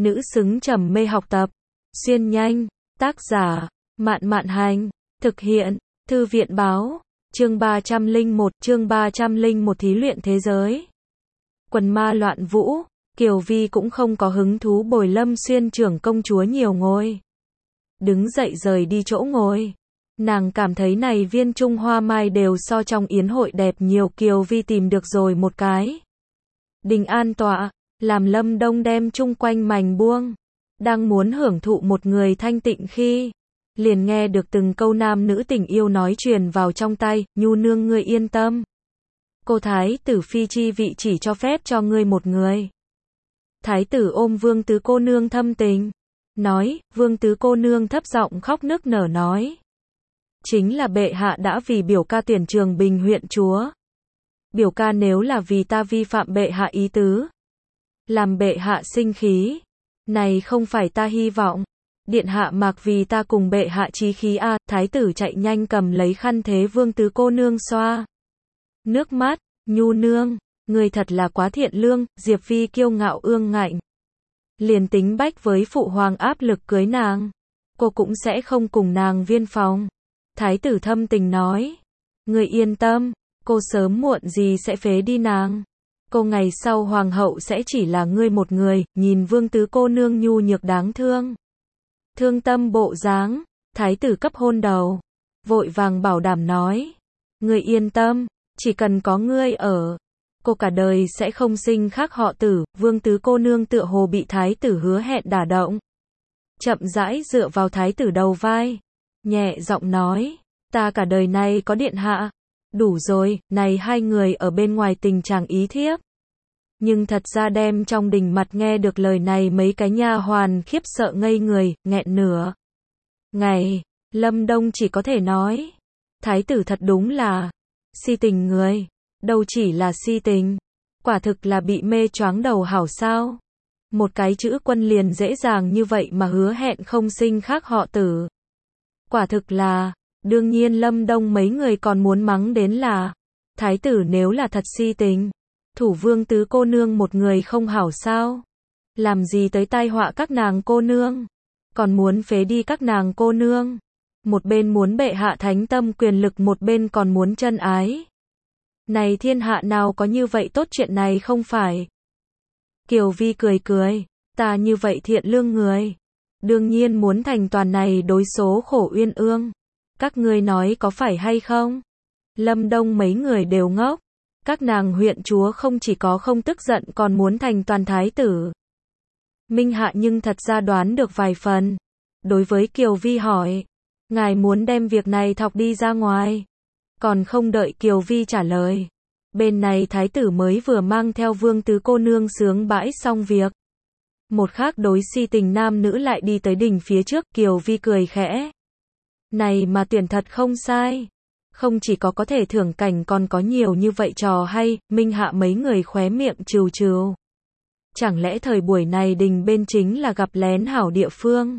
nữ xứng trầm mê học tập. Xuyên nhanh, tác giả, Mạn Mạn Hành, thực hiện, Thư viện Báo, chương 301 thí luyện thế giới. Quần ma loạn vũ, Kiều Vi cũng không có hứng thú bồi Lâm Xuyên trưởng công chúa nhiều ngồi. Đứng dậy rời đi chỗ ngồi. Nàng cảm thấy này viên Trung Hoa Mai đều so trong yến hội đẹp nhiều. Kiều Vi tìm được rồi một cái đình an tọa, làm Lâm Đông đem chung quanh mảnh buông. Đang muốn hưởng thụ một người thanh tịnh khi, liền nghe được từng câu nam nữ tình yêu nói truyền vào trong tai. Nhu nương ngươi yên tâm. Cô thái tử phi chi vị chỉ cho phép cho ngươi một người. Thái tử ôm Vương tứ cô nương thâm tình. Nói, Vương tứ cô nương thấp giọng khóc nức nở nói. Chính là bệ hạ đã vì biểu ca tuyển Trường Bình huyện chúa. Biểu ca nếu là vì ta vi phạm bệ hạ ý tứ, làm bệ hạ sinh khí, này không phải ta hy vọng. Điện hạ mặc vì ta cùng bệ hạ chí khí a. Thái tử chạy nhanh cầm lấy khăn thế Vương tứ cô nương xoa nước mắt. Nhu nương, người thật là quá thiện lương. Diệp Phi kiêu ngạo ương ngạnh, liền tính bách với phụ hoàng áp lực cưới nàng, cô cũng sẽ không cùng nàng viên phòng. Thái tử thâm tình nói, người yên tâm, cô sớm muộn gì sẽ phế đi nàng. Cô ngày sau hoàng hậu sẽ chỉ là ngươi một người. Nhìn Vương tứ cô nương nhu nhược đáng thương, thương tâm bộ dáng, thái tử cấp hôn đầu, vội vàng bảo đảm nói, ngươi yên tâm, chỉ cần có ngươi ở, cô cả đời sẽ không sinh khác họ tử. Vương tứ cô nương tựa hồ bị thái tử hứa hẹn đả động, chậm rãi dựa vào thái tử đầu vai, nhẹ giọng nói, ta cả đời này có điện hạ, đủ rồi. Này hai người ở bên ngoài tình trạng ý thiếp, nhưng thật ra đem trong đình mặt nghe được lời này mấy cái nha hoàn khiếp sợ ngây người, nghẹn nửa ngày. Lâm Đông chỉ có thể nói, thái tử thật đúng là si tình người, đâu chỉ là si tình, quả thực là bị mê choáng đầu hảo sao. Một cái chữ quân liền dễ dàng như vậy mà hứa hẹn không sinh khác họ tử. Quả thực là, đương nhiên Lâm Đông mấy người còn muốn mắng đến là, thái tử nếu là thật si tình, thủ Vương tứ cô nương một người không hảo sao? Làm gì tới tai họa các nàng cô nương? Còn muốn phế đi các nàng cô nương? Một bên muốn bệ hạ thánh tâm quyền lực, một bên còn muốn chân ái. Này thiên hạ nào có như vậy tốt chuyện này không phải? Kiều Vi cười cười, ta như vậy thiện lương người, đương nhiên muốn thành toàn này đối số khổ uyên ương. Các ngươi nói có phải hay không? Lâm Đông mấy người đều ngốc. Các nàng huyện chúa không chỉ có không tức giận còn muốn thành toàn thái tử. Minh Hạ nhưng thật ra đoán được vài phần. Đối với Kiều Vi hỏi, ngài muốn đem việc này thọc đi ra ngoài. Còn không đợi Kiều Vi trả lời, bên này thái tử mới vừa mang theo Vương tứ cô nương sướng bãi xong việc. Một khác đối si tình nam nữ lại đi tới đỉnh phía trước. Kiều Vi cười khẽ, này mà tuyển thật không sai. Không chỉ có thể thưởng cảnh còn có nhiều như vậy trò hay. Minh Hạ mấy người khóe miệng trừ trừ. Chẳng lẽ thời buổi này đình bên chính là gặp lén hảo địa phương?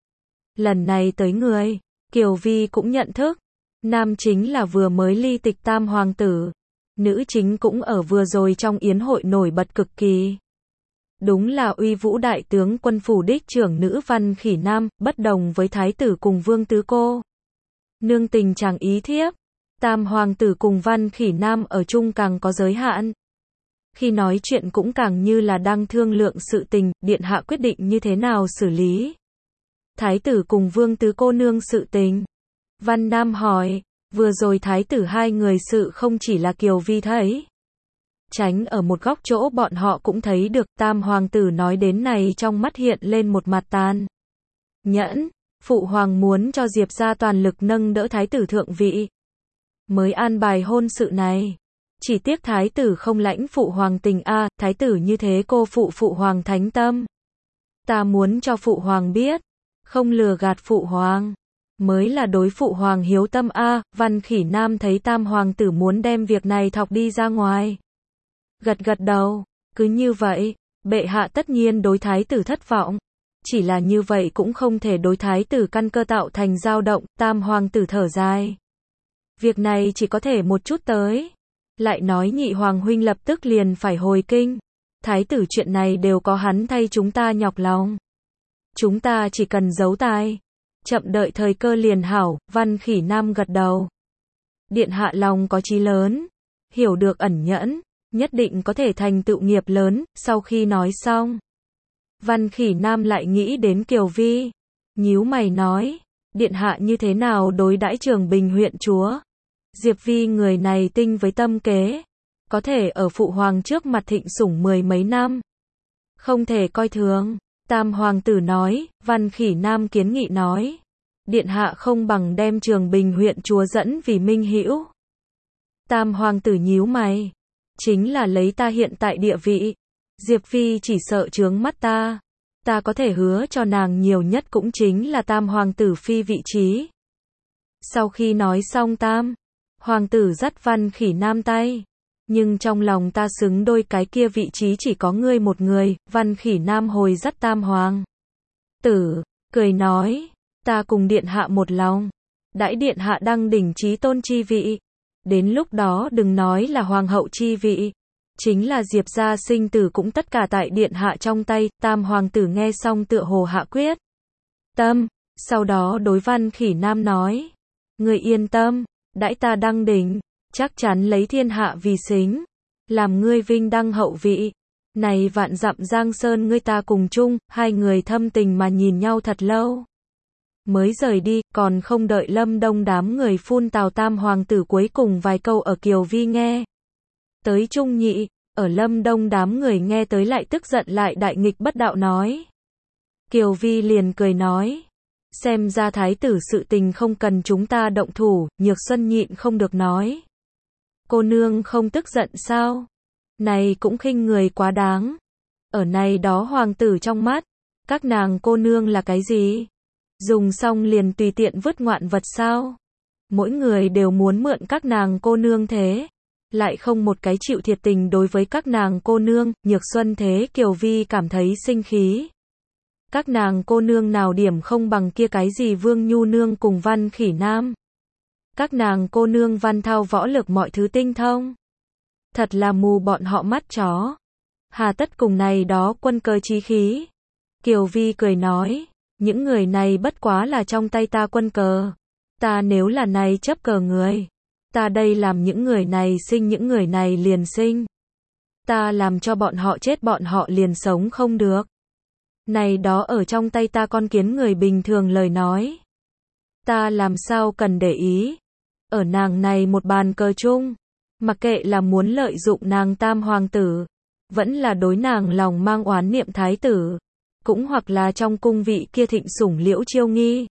Lần này tới người, Kiều Vi cũng nhận thức. Nam chính là vừa mới ly tịch tam hoàng tử. Nữ chính cũng ở vừa rồi trong yến hội nổi bật cực kỳ. Đúng là uy vũ đại tướng quân phủ đích trưởng nữ Văn Khỉ Nam, bất đồng với thái tử cùng Vương tứ cô nương tình chàng ý thiếp. Tam hoàng tử cùng Văn Khỉ Nam ở chung càng có giới hạn. Khi nói chuyện cũng càng như là đang thương lượng sự tình. Điện hạ quyết định như thế nào xử lý thái tử cùng Vương tứ cô nương sự tình? Văn Nam hỏi, vừa rồi thái tử hai người sự không chỉ là Kiều Vi thấy. Tránh ở một góc chỗ bọn họ cũng thấy được. Tam hoàng tử nói đến này trong mắt hiện lên một mặt tàn nhẫn. Phụ hoàng muốn cho Diệp gia toàn lực nâng đỡ thái tử thượng vị, mới an bài hôn sự này. Chỉ tiếc thái tử không lãnh phụ hoàng tình a. Thái tử như thế cô phụ hoàng thánh tâm. Ta muốn cho phụ hoàng biết, không lừa gạt phụ hoàng, mới là đối phụ hoàng hiếu tâm a. Văn Khỉ Nam thấy tam hoàng tử muốn đem việc này thọc đi ra ngoài, gật gật đầu, cứ như vậy, bệ hạ tất nhiên đối thái tử thất vọng. Chỉ là như vậy cũng không thể đối thái tử căn cơ tạo thành dao động. Tam hoàng tử thở dài, việc này chỉ có thể một chút tới. Lại nói nhị hoàng huynh lập tức liền phải hồi kinh, Thái tử chuyện này đều có hắn thay chúng ta nhọc lòng. Chúng ta chỉ cần giấu tai, chậm đợi thời cơ liền hảo. Văn Khỉ Nam gật đầu. Điện hạ lòng có chí lớn, hiểu được ẩn nhẫn, nhất định có thể thành tựu nghiệp lớn. Sau khi nói xong, Văn Khỉ Nam lại nghĩ đến Kiều Vi, nhíu mày nói, điện hạ như thế nào đối đãi Trường Bình huyện chúa? Diệp Vi người này tinh với tâm kế, có thể ở phụ hoàng trước mặt thịnh sủng 10 mấy năm, không thể coi thường. Tam hoàng tử nói. Văn Khỉ Nam kiến nghị nói, điện hạ không bằng đem Trường Bình huyện chúa dẫn vì minh hữu. Tam hoàng tử nhíu mày, chính là lấy ta hiện tại địa vị, Diệp Vi chỉ sợ chướng mắt ta. Ta có thể hứa cho nàng nhiều nhất cũng chính là tam hoàng tử phi vị trí. Sau khi nói xong tam hoàng tử dắt Văn Khỉ Nam tay, nhưng trong lòng ta xứng đôi cái kia vị trí chỉ có ngươi một người. Văn Khỉ Nam hồi dắt tam hoàng tử, cười nói, ta cùng điện hạ một lòng, đãi điện hạ đăng đỉnh chí tôn chi vị, đến lúc đó đừng nói là hoàng hậu chi vị, chính là Diệp gia sinh tử cũng tất cả tại điện hạ trong tay. Tam hoàng tử nghe xong tựa hồ hạ quyết tâm, sau đó đối Văn Khỉ Nam nói, ngươi yên tâm, đãi ta đăng đỉnh, chắc chắn lấy thiên hạ vì xính, làm ngươi vinh đăng hậu vị. Này vạn dặm giang sơn ngươi ta cùng chung. Hai người thâm tình mà nhìn nhau thật lâu, mới rời đi, còn không đợi Lâm Đông đám người phun tào tam hoàng tử cuối cùng vài câu ở Kiều Vi nghe tới trung nhị, ở Lâm Đông đám người nghe tới lại tức giận lại đại nghịch bất đạo nói. Kiều Vi liền cười nói, xem ra thái tử sự tình không cần chúng ta động thủ. Nhược Xuân nhịn không được nói, cô nương không tức giận sao? Này cũng khinh người quá đáng. Ở này đó hoàng tử trong mắt, các nàng cô nương là cái gì? Dùng xong liền tùy tiện vứt ngoạn vật sao? Mỗi người đều muốn mượn các nàng cô nương thế, lại không một cái chịu thiệt tình đối với các nàng cô nương. Nhược Xuân thế Kiều Vi cảm thấy sinh khí. Các nàng cô nương nào điểm không bằng kia cái gì Vương Nhu nương cùng Văn Khỉ Nam. Các nàng cô nương văn thao võ lực mọi thứ tinh thông, thật là mù bọn họ mắt chó. Hà tất cùng này đó quân cơ chí khí. Kiều Vi cười nói, những người này bất quá là trong tay ta quân cờ. Ta nếu là này chấp cờ người, ta đây làm những người này sinh những người này liền sinh. Ta làm cho bọn họ chết bọn họ liền sống không được. Này đó ở trong tay ta con kiến người bình thường lời nói, ta làm sao cần để ý. Ở nàng này một bàn cờ chung, mặc kệ là muốn lợi dụng nàng tam hoàng tử, vẫn là đối nàng lòng mang oán niệm thái tử, cũng hoặc là trong cung vị kia thịnh sủng Liễu Chiêu Nghi,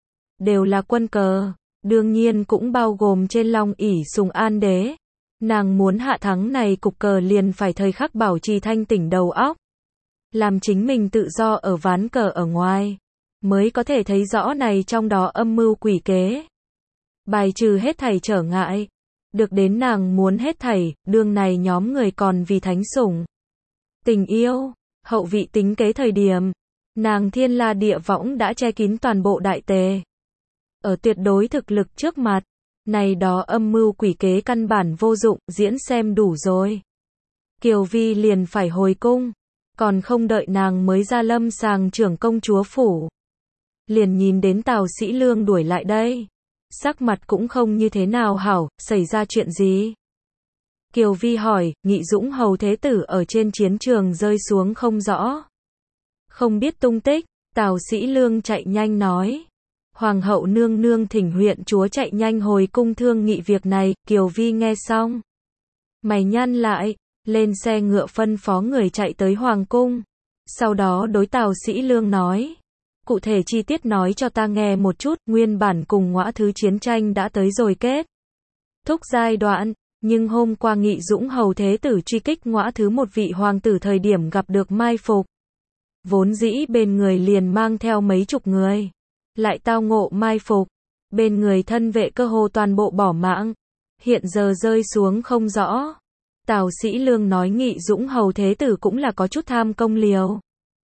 đều là quân cờ. Đương nhiên cũng bao gồm trên long ỷ sùng an đế. Nàng muốn hạ thắng này cục cờ liền phải thời khắc bảo trì thanh tỉnh đầu óc, làm chính mình tự do ở ván cờ ở ngoài, mới có thể thấy rõ này trong đó âm mưu quỷ kế, bài trừ hết thảy trở ngại, được đến nàng muốn hết thảy. Đương này nhóm người còn vì thánh sủng, tình yêu, hậu vị tính kế thời điểm, nàng thiên la địa võng đã che kín toàn bộ đại tề. Ở tuyệt đối thực lực trước mặt, này đó âm mưu quỷ kế căn bản vô dụng, diễn xem đủ rồi. Kiều Vi liền phải hồi cung, còn không đợi nàng mới ra lâm sàng trưởng công chúa phủ, liền nhìn đến Tào Sĩ Lương đuổi lại đây. Sắc mặt cũng không như thế nào hảo, xảy ra chuyện gì? Kiều Vi hỏi. Nghị Dũng hầu thế tử ở trên chiến trường rơi xuống không rõ, không biết tung tích. Tào Sĩ Lương chạy nhanh nói, hoàng hậu nương nương thỉnh huyện chúa chạy nhanh hồi cung thương nghị việc này. Kiều Vi nghe xong, mày nhăn lại, lên xe ngựa phân phó người chạy tới hoàng cung, sau đó đối Tào Sĩ Lương nói, cụ thể chi tiết nói cho ta nghe một chút. Nguyên bản cùng Ngõa Thứ chiến tranh đã tới rồi kết thúc giai đoạn, nhưng hôm qua Nghị Dũng hầu thế tử truy kích Ngõa Thứ một vị hoàng tử thời điểm gặp được mai phục, vốn dĩ bên người liền mang theo mấy chục người, lại tao ngộ mai phục, bên người thân vệ cơ hồ toàn bộ bỏ mạng, hiện giờ rơi xuống không rõ. Tào Sĩ Lương nói Nghị Dũng hầu thế tử cũng là có chút tham công liều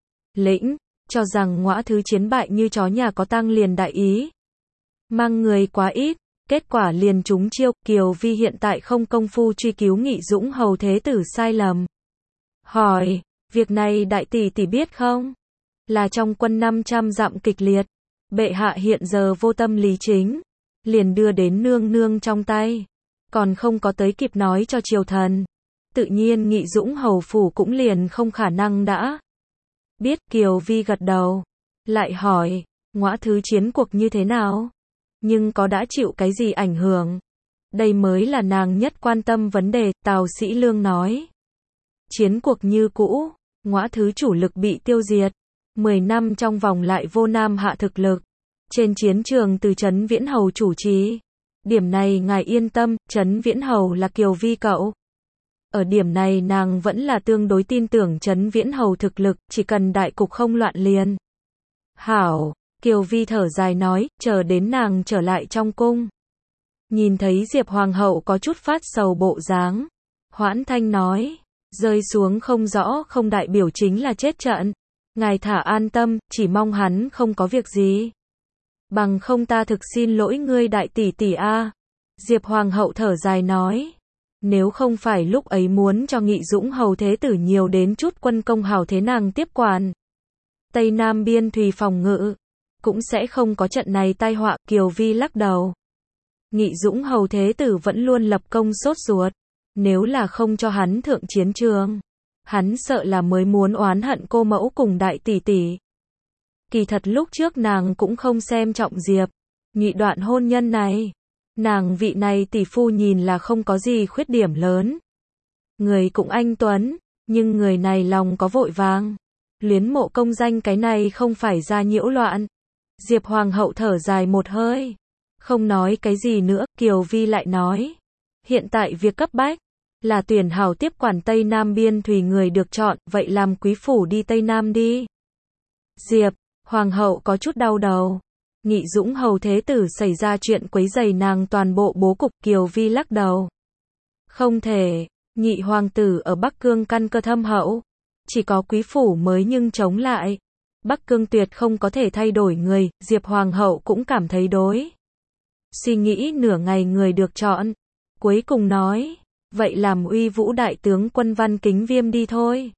lĩnh, cho rằng Ngõa Thứ chiến bại như chó nhà có tang liền đại ý, mang người quá ít, kết quả liền trúng chiêu. Kiều Vi hiện tại không công phu truy cứu Nghị Dũng hầu thế tử sai lầm, hỏi, việc này đại tỷ tỷ biết không? Là trong quân 500 dặm kịch liệt, bệ hạ hiện giờ vô tâm lý chính, liền đưa đến nương nương trong tay, còn không có tới kịp nói cho triều thần. Tự nhiên Nghị Dũng hầu phủ cũng liền không khả năng đã biết. Kiều Vi gật đầu, lại hỏi, Ngõa thứ chiến cuộc như thế nào? Nhưng có đã chịu cái gì ảnh hưởng? Đây mới là nàng nhất quan tâm vấn đề. Tào Sĩ Lương nói, chiến cuộc như cũ, Ngõa thứ chủ lực bị tiêu diệt, 10 năm trong vòng lại vô nam hạ thực lực. Trên chiến trường từ Trấn Viễn Hầu chủ trì. Điểm này ngài yên tâm, Trấn Viễn Hầu là Kiều Vi cậu. Ở điểm này nàng vẫn là tương đối tin tưởng Trấn Viễn Hầu thực lực, chỉ cần đại cục không loạn liền. Hảo, Kiều Vi thở dài nói, chờ đến nàng trở lại trong cung. Nhìn thấy Diệp Hoàng hậu có chút phát sầu bộ dáng. Hoãn Thanh nói, rơi xuống không rõ không đại biểu chính là chết trận. Ngài thả an tâm, chỉ mong hắn không có việc gì. Bằng không ta thực xin lỗi ngươi đại tỷ tỷ a. Diệp Hoàng hậu thở dài nói, nếu không phải lúc ấy muốn cho Nghị Dũng hầu thế tử nhiều đến chút quân công hào thế nàng tiếp quản Tây Nam biên thùy phòng ngự, cũng sẽ không có trận này tai họa. Kiều Vi lắc đầu. Nghị Dũng hầu thế tử vẫn luôn lập công sốt ruột, nếu là không cho hắn thượng chiến trường, hắn sợ là mới muốn oán hận cô mẫu cùng đại tỷ tỷ. Kỳ thật lúc trước nàng cũng không xem trọng Diệp Nhị đoạn hôn nhân này. Nàng vị này tỷ phu nhìn là không có gì khuyết điểm lớn. Người cũng anh tuấn, nhưng người này lòng có vội vàng. Luyến mộ công danh cái này không phải ra nhiễu loạn. Diệp Hoàng hậu thở dài một hơi, không nói cái gì nữa. Kiều Vi lại nói, hiện tại việc cấp bách là tuyển hảo tiếp quản Tây Nam biên thùy người được chọn, vậy làm quý phủ đi Tây Nam đi. Diệp Hoàng hậu có chút đau đầu. Nghị Dũng hầu thế tử xảy ra chuyện quấy rầy nàng toàn bộ bố cục. Kiều Vi lắc đầu. Không thể, Nhị hoàng tử ở Bắc Cương căn cơ thâm hậu, chỉ có quý phủ mới nhưng chống lại. Bắc Cương tuyệt không có thể thay đổi người. Diệp Hoàng hậu cũng cảm thấy đối. Suy nghĩ nửa ngày người được chọn, cuối cùng nói, vậy làm Uy Vũ đại tướng quân Văn Kính Viêm đi thôi.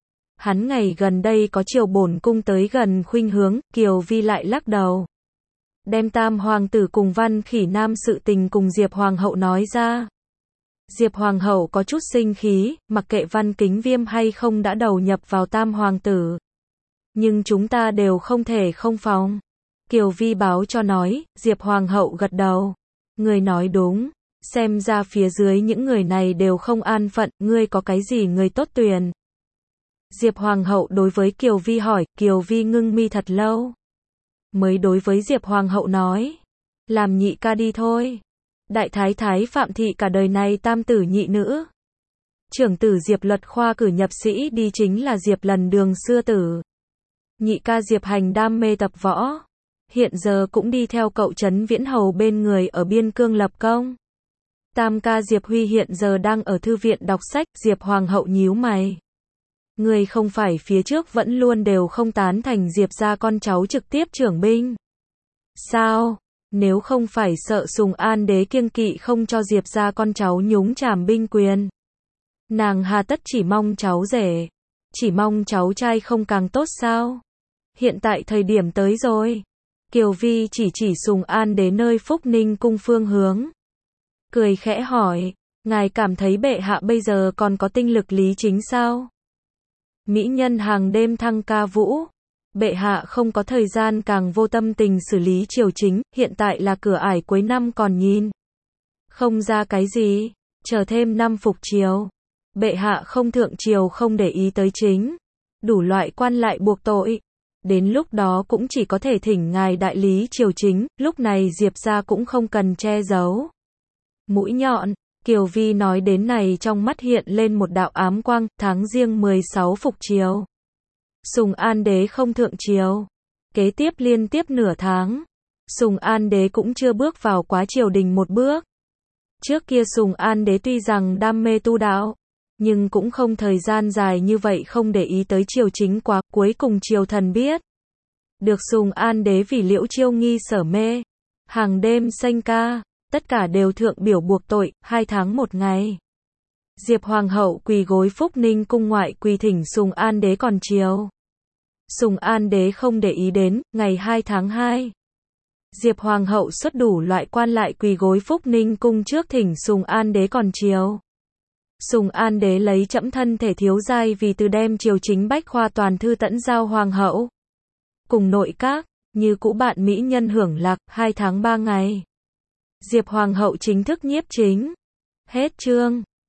Hắn ngày gần đây có chiều bổn cung tới gần khuynh hướng. Kiều Vi lại lắc đầu. Đem Tam hoàng tử cùng Văn Khỉ Nam sự tình cùng Diệp Hoàng hậu nói ra. Diệp Hoàng hậu có chút sinh khí, mặc kệ Văn Kính Viêm hay không đã đầu nhập vào Tam hoàng tử. Nhưng chúng ta đều không thể không phòng. Kiều Vi báo cho nói. Diệp Hoàng hậu gật đầu. Người nói đúng, xem ra phía dưới những người này đều không an phận, ngươi có cái gì người tốt tuyển? Diệp Hoàng hậu đối với Kiều Vi hỏi. Kiều Vi ngưng mi thật lâu, mới đối với Diệp Hoàng hậu nói, làm nhị ca đi thôi. Đại thái thái Phạm thị cả đời này tam tử nhị nữ. Trưởng tử Diệp Luật khoa cử nhập sĩ đi chính là Diệp Lần đường xưa tử. Nhị ca Diệp Hành đam mê tập võ, hiện giờ cũng đi theo cậu Trấn Viễn Hầu bên người ở biên cương lập công. Tam ca Diệp Huy hiện giờ đang ở thư viện đọc sách. Diệp Hoàng hậu nhíu mày. Người không phải phía trước vẫn luôn đều không tán thành Diệp gia con cháu trực tiếp trưởng binh sao? Nếu không phải sợ Sùng An đế kiêng kỵ không cho Diệp gia con cháu nhúng chàm binh quyền, nàng hà tất chỉ mong cháu rể, chỉ mong cháu trai không càng tốt sao? Hiện tại thời điểm tới rồi. Kiều Vi chỉ Sùng An đế nơi Phúc Ninh cung phương hướng, cười khẽ hỏi, ngài cảm thấy bệ hạ bây giờ còn có tinh lực lý chính sao? Mỹ nhân hàng đêm thăng ca vũ, bệ hạ không có thời gian càng vô tâm tình xử lý triều chính. Hiện tại là cửa ải cuối năm còn nhìn không ra cái gì, chờ thêm năm phục triều, bệ hạ không thượng triều không để ý tới chính, đủ loại quan lại buộc tội, đến lúc đó cũng chỉ có thể thỉnh ngài đại lý triều chính. Lúc này Diệp gia cũng không cần che giấu mũi nhọn. Kiều Vi nói đến này trong mắt hiện lên một đạo ám quang. Tháng Giêng 16 phục triều, Sùng An đế không thượng triều, kế tiếp liên tiếp nửa tháng, Sùng An đế cũng chưa bước vào quá triều đình một bước. Trước kia Sùng An đế tuy rằng đam mê tu đạo, nhưng cũng không thời gian dài như vậy không để ý tới triều chính quá. Cuối cùng triều thần biết được Sùng An đế vì Liễu Chiêu Nghi sở mê, hàng đêm sanh ca, tất cả đều thượng biểu buộc tội. 2 tháng 1 ngày, Diệp Hoàng hậu quỳ gối Phúc Ninh cung ngoại quỳ thỉnh Sùng An đế còn chiều. Sùng An đế không để ý đến, ngày 2 tháng 2. Diệp Hoàng hậu xuất đủ loại quan lại quỳ gối Phúc Ninh cung trước thỉnh Sùng An đế còn chiều. Sùng An đế lấy trẫm thân thể thiếu giai vì từ đem triều chính bách khoa toàn thư tẫn giao Hoàng hậu. Cùng nội các, như cũ bạn mỹ nhân hưởng lạc, 2 tháng 3 ngày. Diệp Hoàng hậu chính thức nhiếp chính. Hết chương.